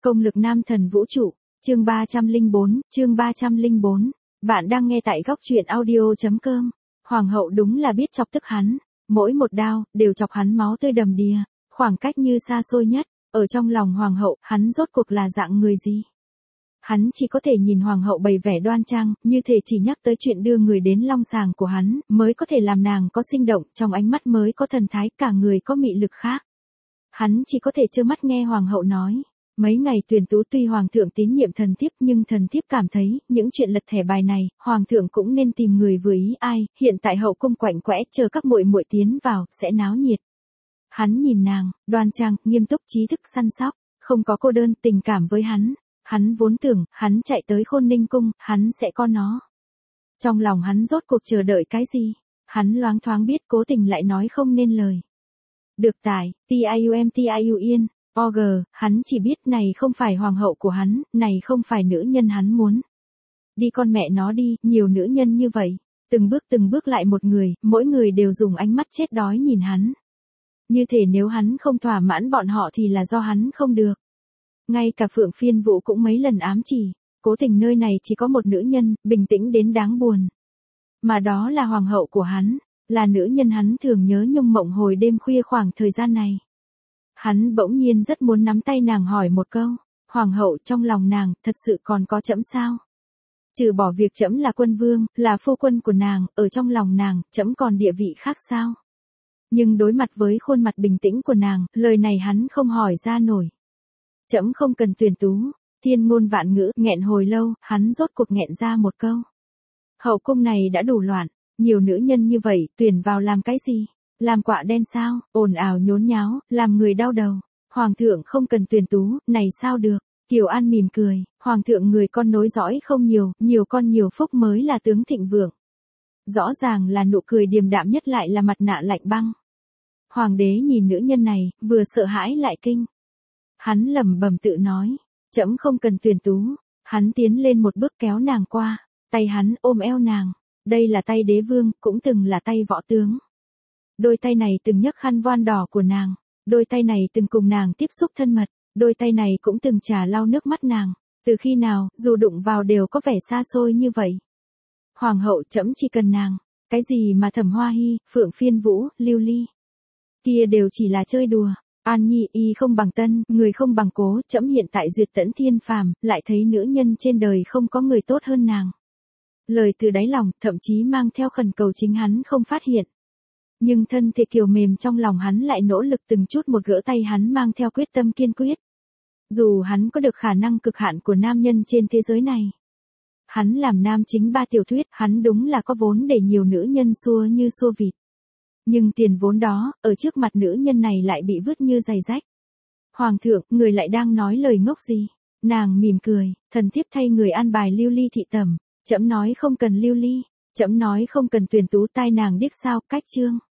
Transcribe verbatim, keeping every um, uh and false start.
Công lực nam thần vũ trụ, chương ba trăm lẻ bốn, chương ba trăm lẻ bốn. Bạn đang nghe tại góc truyện audio chấm com. Hoàng hậu đúng là biết chọc tức hắn, mỗi một đao đều chọc hắn máu tươi đầm đìa, khoảng cách như xa xôi nhất, ở trong lòng hoàng hậu, hắn rốt cuộc là dạng người gì? Hắn chỉ có thể nhìn hoàng hậu bày vẻ đoan trang, như thể chỉ nhắc tới chuyện đưa người đến long sàng của hắn, mới có thể làm nàng có sinh động, trong ánh mắt mới có thần thái, cả người có mị lực khác. Hắn chỉ có thể trơ mắt nghe hoàng hậu nói. Mấy ngày tuyển tú tuy hoàng thượng tín nhiệm thần thiếp nhưng thần thiếp cảm thấy, những chuyện lật thẻ bài này, hoàng thượng cũng nên tìm người vừa ý ai, hiện tại hậu cung quạnh quẽ chờ các muội muội tiến vào, sẽ náo nhiệt. Hắn nhìn nàng, đoan trang, nghiêm túc trí thức săn sóc, không có cô đơn tình cảm với hắn. Hắn vốn tưởng, hắn chạy tới Khôn Ninh cung, hắn sẽ có nó. Trong lòng hắn rốt cuộc chờ đợi cái gì? Hắn loáng thoáng biết cố tình lại nói không nên lời. Được tải, tium tium yên. o giê, hắn chỉ biết này không phải hoàng hậu của hắn, này không phải nữ nhân hắn muốn. Đi con mẹ nó đi, nhiều nữ nhân như vậy, từng bước từng bước lại một người, mỗi người đều dùng ánh mắt chết đói nhìn hắn. Như thể nếu hắn không thỏa mãn bọn họ thì là do hắn không được. Ngay cả Phượng Phiên Vũ cũng mấy lần ám chỉ, cố tình nơi này chỉ có một nữ nhân, bình tĩnh đến đáng buồn. Mà đó là hoàng hậu của hắn, là nữ nhân hắn thường nhớ nhung mộng hồi đêm khuya khoảng thời gian này. Hắn bỗng nhiên rất muốn nắm tay nàng hỏi một câu, hoàng hậu trong lòng nàng, thật sự còn có trẫm sao? Trừ bỏ việc trẫm là quân vương, là phu quân của nàng, ở trong lòng nàng, trẫm còn địa vị khác sao? Nhưng đối mặt với khuôn mặt bình tĩnh của nàng, lời này hắn không hỏi ra nổi. Trẫm không cần tuyển tú, thiên ngôn vạn ngữ, nghẹn hồi lâu, hắn rốt cuộc nghẹn ra một câu. Hậu cung này đã đủ loạn, nhiều nữ nhân như vậy, tuyển vào làm cái gì? Làm quạ đen sao, ồn ào nhốn nháo, làm người đau đầu. Hoàng thượng không cần tuyển tú, này sao được? Kiều An mỉm cười, hoàng thượng người con nối dõi không nhiều, nhiều con nhiều phúc mới là tướng thịnh vượng. Rõ ràng là nụ cười điềm đạm nhất lại là mặt nạ lạnh băng. Hoàng đế nhìn nữ nhân này, vừa sợ hãi lại kinh. Hắn lẩm bẩm tự nói, trẫm không cần tuyển tú. Hắn tiến lên một bước kéo nàng qua, tay hắn ôm eo nàng. Đây là tay đế vương, cũng từng là tay võ tướng. Đôi tay này từng nhấc khăn voan đỏ của nàng, đôi tay này từng cùng nàng tiếp xúc thân mật, đôi tay này cũng từng trà lau nước mắt nàng. Từ khi nào, dù đụng vào đều có vẻ xa xôi như vậy. Hoàng hậu trẫm chỉ cần nàng, cái gì mà Thẩm Hoa Hy, Phượng Phiên Vũ, Lưu Ly. Kia đều chỉ là chơi đùa. An Nhi y không bằng tân, người không bằng cố, trẫm hiện tại duyệt tẫn thiên phàm, lại thấy nữ nhân trên đời không có người tốt hơn nàng. Lời từ đáy lòng, thậm chí mang theo khẩn cầu chính hắn không phát hiện. Nhưng thân thể kiều mềm trong lòng hắn lại nỗ lực từng chút một gỡ tay hắn mang theo quyết tâm kiên quyết. Dù hắn có được khả năng cực hạn của nam nhân trên thế giới này. Hắn làm nam chính ba tiểu thuyết, hắn đúng là có vốn để nhiều nữ nhân xua như xua vịt. Nhưng tiền vốn đó, ở trước mặt nữ nhân này lại bị vứt như giày rách. Hoàng thượng, người lại đang nói lời ngốc gì? Nàng mỉm cười, thần thiếp thay người an bài Lưu Ly thị tẩm. Trẫm nói không cần Lưu Ly, trẫm nói không cần tuyển tú, tai nàng điếc sao, cách chương.